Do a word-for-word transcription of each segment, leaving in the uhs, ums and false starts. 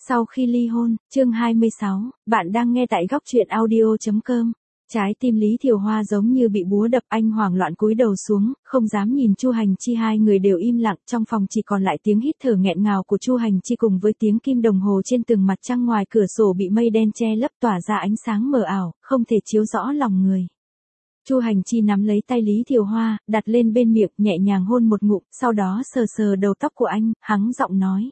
Sau khi ly hôn, chương hai mươi sáu, bạn đang nghe tại góc truyện audio chấm com. Trái tim Lý Thiều Hoa giống như bị búa đập, anh hoảng loạn cúi đầu xuống, không dám nhìn Chu Hành Chi, hai người đều im lặng, trong phòng chỉ còn lại tiếng hít thở nghẹn ngào của Chu Hành Chi cùng với tiếng kim đồng hồ trên tường, mặt trăng ngoài cửa sổ bị mây đen che lấp tỏa ra ánh sáng mờ ảo, không thể chiếu rõ lòng người. Chu Hành Chi nắm lấy tay Lý Thiều Hoa, đặt lên bên miệng, nhẹ nhàng hôn một ngụm, sau đó sờ sờ đầu tóc của anh, hắng giọng nói.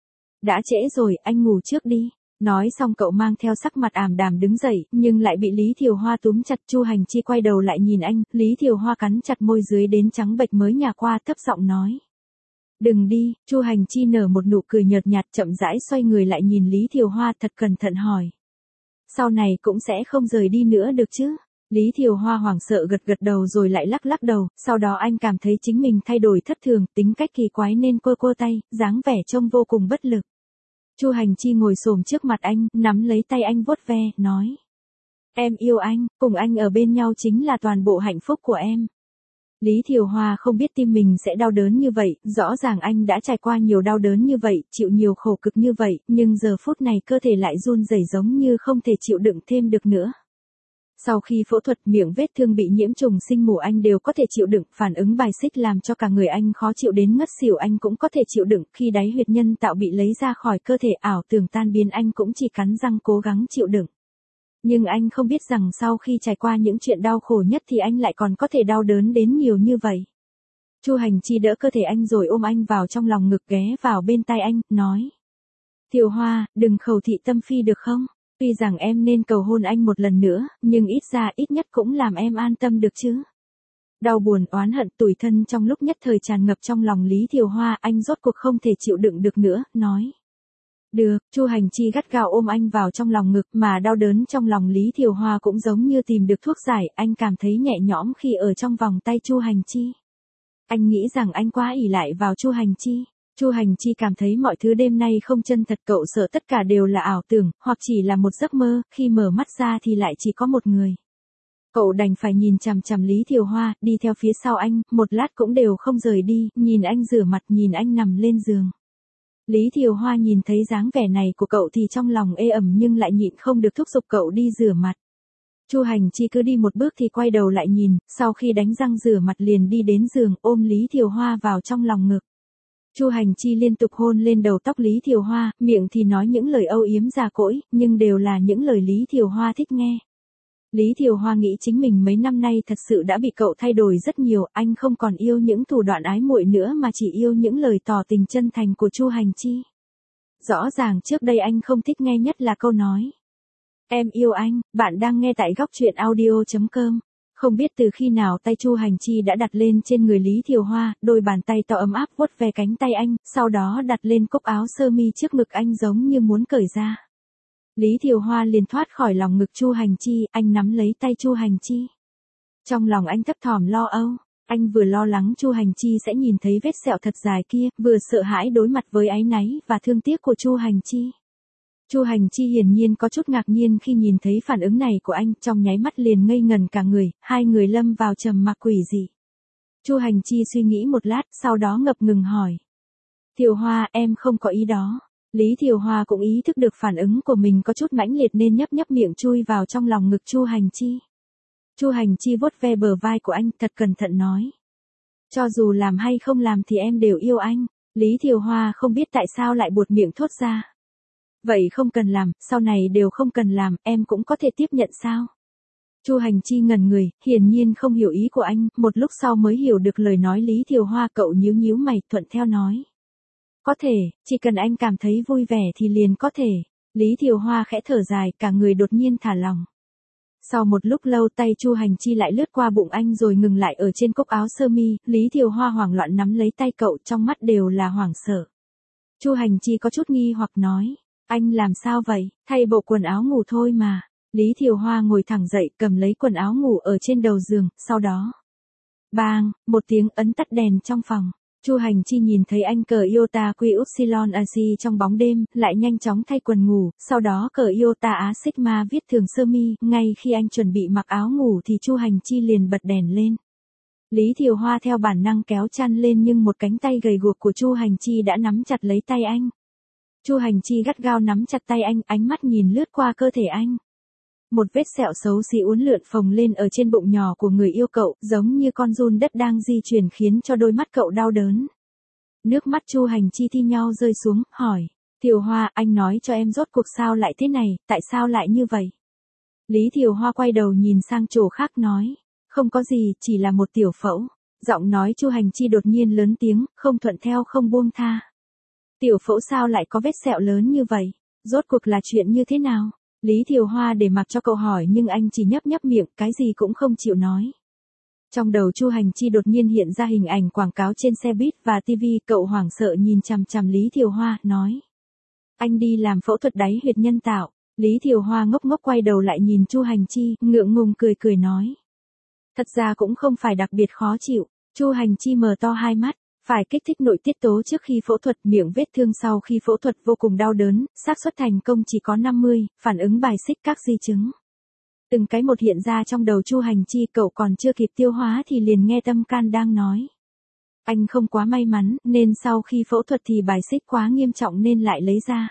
Đã trễ rồi, anh ngủ trước đi. Nói xong cậu mang theo sắc mặt ảm đạm đứng dậy, nhưng lại bị Lý Thiều Hoa túm chặt. Chu Hành Chi quay đầu lại nhìn anh, Lý Thiều Hoa cắn chặt môi dưới đến trắng bệch mới nhả qua, thấp giọng nói. Đừng đi. Chu Hành Chi nở một nụ cười nhợt nhạt, chậm rãi xoay người lại nhìn Lý Thiều Hoa thật cẩn thận hỏi. Sau này cũng sẽ không rời đi nữa được chứ? Lý Thiều Hoa hoảng sợ gật gật đầu rồi lại lắc lắc đầu, sau đó anh cảm thấy chính mình thay đổi thất thường, tính cách kỳ quái nên cô cô tay, dáng vẻ trông vô cùng bất lực. Chu Hành Chi ngồi xổm trước mặt anh, nắm lấy tay anh vuốt ve, nói. Em yêu anh, cùng anh ở bên nhau chính là toàn bộ hạnh phúc của em. Lý Thiều Hoa không biết tim mình sẽ đau đớn như vậy, rõ ràng anh đã trải qua nhiều đau đớn như vậy, chịu nhiều khổ cực như vậy, nhưng giờ phút này cơ thể lại run rẩy giống như không thể chịu đựng thêm được nữa. Sau khi phẫu thuật, miệng vết thương bị nhiễm trùng sinh mù anh đều có thể chịu đựng, phản ứng bài xích làm cho cả người anh khó chịu đến ngất xỉu anh cũng có thể chịu đựng, khi đáy huyệt nhân tạo bị lấy ra khỏi cơ thể ảo tưởng tan biến anh cũng chỉ cắn răng cố gắng chịu đựng. Nhưng anh không biết rằng sau khi trải qua những chuyện đau khổ nhất thì anh lại còn có thể đau đớn đến nhiều như vậy. Chu Hành Chi đỡ cơ thể anh rồi ôm anh vào trong lòng ngực, ghé vào bên tai anh, nói. Thiều Hoa, đừng khẩu thị tâm phi được không? Tuy rằng em nên cầu hôn anh một lần nữa, nhưng ít ra ít nhất cũng làm em an tâm được chứ. Đau buồn, oán hận, tủi thân trong lúc nhất thời tràn ngập trong lòng Lý Thiều Hoa, anh rốt cuộc không thể chịu đựng được nữa, nói. Được. Chu Hành Chi gắt gao ôm anh vào trong lòng ngực, mà đau đớn trong lòng Lý Thiều Hoa cũng giống như tìm được thuốc giải, anh cảm thấy nhẹ nhõm khi ở trong vòng tay Chu Hành Chi. Anh nghĩ rằng anh quá ỷ lại vào Chu Hành Chi. Chu Hành Chi cảm thấy mọi thứ đêm nay không chân thật, cậu sợ tất cả đều là ảo tưởng, hoặc chỉ là một giấc mơ, khi mở mắt ra thì lại chỉ có một người. Cậu đành phải nhìn chằm chằm Lý Thiều Hoa, đi theo phía sau anh, một lát cũng đều không rời đi, nhìn anh rửa mặt, nhìn anh nằm lên giường. Lý Thiều Hoa nhìn thấy dáng vẻ này của cậu thì trong lòng ê ẩm nhưng lại nhịn không được thúc giục cậu đi rửa mặt. Chu Hành Chi cứ đi một bước thì quay đầu lại nhìn, sau khi đánh răng rửa mặt liền đi đến giường, ôm Lý Thiều Hoa vào trong lòng ngực. Chu Hành Chi liên tục hôn lên đầu tóc Lý Thiều Hoa, miệng thì nói những lời âu yếm già cỗi, nhưng đều là những lời Lý Thiều Hoa thích nghe. Lý Thiều Hoa nghĩ chính mình mấy năm nay thật sự đã bị cậu thay đổi rất nhiều, anh không còn yêu những thủ đoạn ái muội nữa mà chỉ yêu những lời tỏ tình chân thành của Chu Hành Chi. Rõ ràng trước đây anh không thích nghe nhất là câu nói. Em yêu anh. Bạn đang nghe tại góc truyện audio chấm com. Không biết từ khi nào tay Chu Hành Chi đã đặt lên trên người Lý Thiều Hoa, đôi bàn tay to ấm áp vuốt ve cánh tay anh, sau đó đặt lên cúc áo sơ mi trước ngực anh giống như muốn cởi ra. Lý Thiều Hoa liền thoát khỏi lòng ngực Chu Hành Chi, anh nắm lấy tay Chu Hành Chi. Trong lòng anh thấp thỏm lo âu, anh vừa lo lắng Chu Hành Chi sẽ nhìn thấy vết sẹo thật dài kia, vừa sợ hãi đối mặt với áy náy và thương tiếc của Chu Hành Chi. Chu Hành Chi hiển nhiên có chút ngạc nhiên khi nhìn thấy phản ứng này của anh, trong nháy mắt liền ngây ngần cả người, hai người lâm vào trầm mặc quỷ dị. Chu Hành Chi suy nghĩ một lát, sau đó ngập ngừng hỏi. Thiều Hoa, em không có ý đó. Lý Thiều Hoa cũng ý thức được phản ứng của mình có chút mãnh liệt nên nhấp nhấp miệng chui vào trong lòng ngực Chu Hành Chi. Chu Hành Chi vuốt ve bờ vai của anh, thật cẩn thận nói. Cho dù làm hay không làm thì em đều yêu anh. Lý Thiều Hoa không biết tại sao lại buột miệng thốt ra. Vậy không cần làm, sau này đều không cần làm, em cũng có thể tiếp nhận sao? Chu Hành Chi ngẩn người, hiển nhiên không hiểu ý của anh, một lúc sau mới hiểu được lời nói Lý Thiều Hoa, cậu nhíu nhíu mày, thuận theo nói. Có thể, chỉ cần anh cảm thấy vui vẻ thì liền có thể. Lý Thiều Hoa khẽ thở dài, cả người đột nhiên thả lỏng. Sau một lúc lâu tay Chu Hành Chi lại lướt qua bụng anh rồi ngừng lại ở trên cúc áo sơ mi, Lý Thiều Hoa hoảng loạn nắm lấy tay cậu, trong mắt đều là hoảng sợ. Chu Hành Chi có chút nghi hoặc nói. Anh làm sao vậy? Thay bộ quần áo ngủ thôi mà. Lý Thiều Hoa ngồi thẳng dậy, cầm lấy quần áo ngủ ở trên đầu giường, sau đó. Bang, một tiếng ấn tắt đèn trong phòng. Chu Hành Chi nhìn thấy anh cởi Iota Quy Upsilon Asi trong bóng đêm, lại nhanh chóng thay quần ngủ, sau đó cởi Iota Á Sigma viết thường sơ mi, ngay khi anh chuẩn bị mặc áo ngủ thì Chu Hành Chi liền bật đèn lên. Lý Thiều Hoa theo bản năng kéo chăn lên nhưng một cánh tay gầy guộc của Chu Hành Chi đã nắm chặt lấy tay anh. Chu Hành Chi gắt gao nắm chặt tay anh, ánh mắt nhìn lướt qua cơ thể anh. Một vết sẹo xấu xí uốn lượn phồng lên ở trên bụng nhỏ của người yêu cậu, giống như con giun đất đang di chuyển khiến cho đôi mắt cậu đau đớn. Nước mắt Chu Hành Chi thi nhau rơi xuống, hỏi. Thiều Hoa, anh nói cho em rốt cuộc sao lại thế này, tại sao lại như vậy? Lý Thiều Hoa quay đầu nhìn sang chỗ khác nói. Không có gì, chỉ là một tiểu phẫu. Giọng nói Chu Hành Chi đột nhiên lớn tiếng, không thuận theo không buông tha. Tiểu phẫu sao lại có vết sẹo lớn như vậy? Rốt cuộc là chuyện như thế nào? Lý Thiều Hoa để mặc cho cậu hỏi nhưng anh chỉ nhấp nhấp miệng, cái gì cũng không chịu nói. Trong đầu Chu Hành Chi đột nhiên hiện ra hình ảnh quảng cáo trên xe buýt và tivi, cậu hoảng sợ nhìn chằm chằm Lý Thiều Hoa, nói. Anh đi làm phẫu thuật đáy huyệt nhân tạo. Lý Thiều Hoa ngốc ngốc quay đầu lại nhìn Chu Hành Chi, ngượng ngùng cười cười nói. Thật ra cũng không phải đặc biệt khó chịu. Chu Hành Chi mở to hai mắt. Phải kích thích nội tiết tố trước khi phẫu thuật, miệng vết thương sau khi phẫu thuật vô cùng đau đớn, xác suất thành công chỉ có năm mươi, phản ứng bài xích các di chứng. Từng cái một hiện ra trong đầu Chu Hành Chi, cậu còn chưa kịp tiêu hóa thì liền nghe tâm can đang nói. Anh không quá may mắn, nên sau khi phẫu thuật thì bài xích quá nghiêm trọng nên lại lấy ra.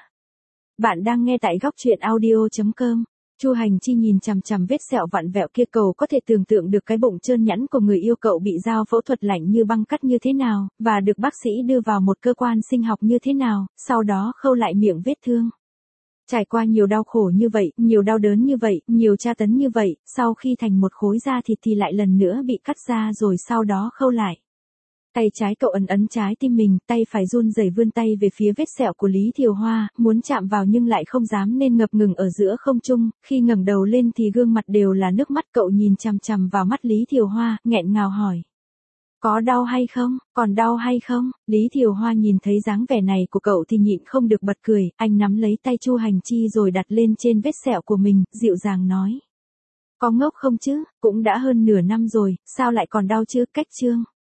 Bạn đang nghe tại góc truyện audio chấm com. Chu Hành Chi nhìn chằm chằm vết sẹo vặn vẹo kia, cậu có thể tưởng tượng được cái bụng trơn nhẵn của người yêu cậu bị dao phẫu thuật lạnh như băng cắt như thế nào, và được bác sĩ đưa vào một cơ quan sinh học như thế nào, sau đó khâu lại miệng vết thương. Trải qua nhiều đau khổ như vậy, nhiều đau đớn như vậy, nhiều tra tấn như vậy, sau khi thành một khối da thịt thì lại lần nữa bị cắt ra rồi sau đó khâu lại. Tay trái cậu ấn ấn trái tim mình, tay phải run rẩy vươn tay về phía vết sẹo của Lý Thiều Hoa, muốn chạm vào nhưng lại không dám nên ngập ngừng ở giữa không trung, khi ngẩng đầu lên thì gương mặt đều là nước mắt, cậu nhìn chằm chằm vào mắt Lý Thiều Hoa, nghẹn ngào hỏi. Có đau hay không, còn đau hay không? Lý Thiều Hoa nhìn thấy dáng vẻ này của cậu thì nhịn không được bật cười, anh nắm lấy tay Chu Hành Chi rồi đặt lên trên vết sẹo của mình, dịu dàng nói. Có ngốc không chứ, cũng đã hơn nửa năm rồi, sao lại còn đau chứ, cách chương.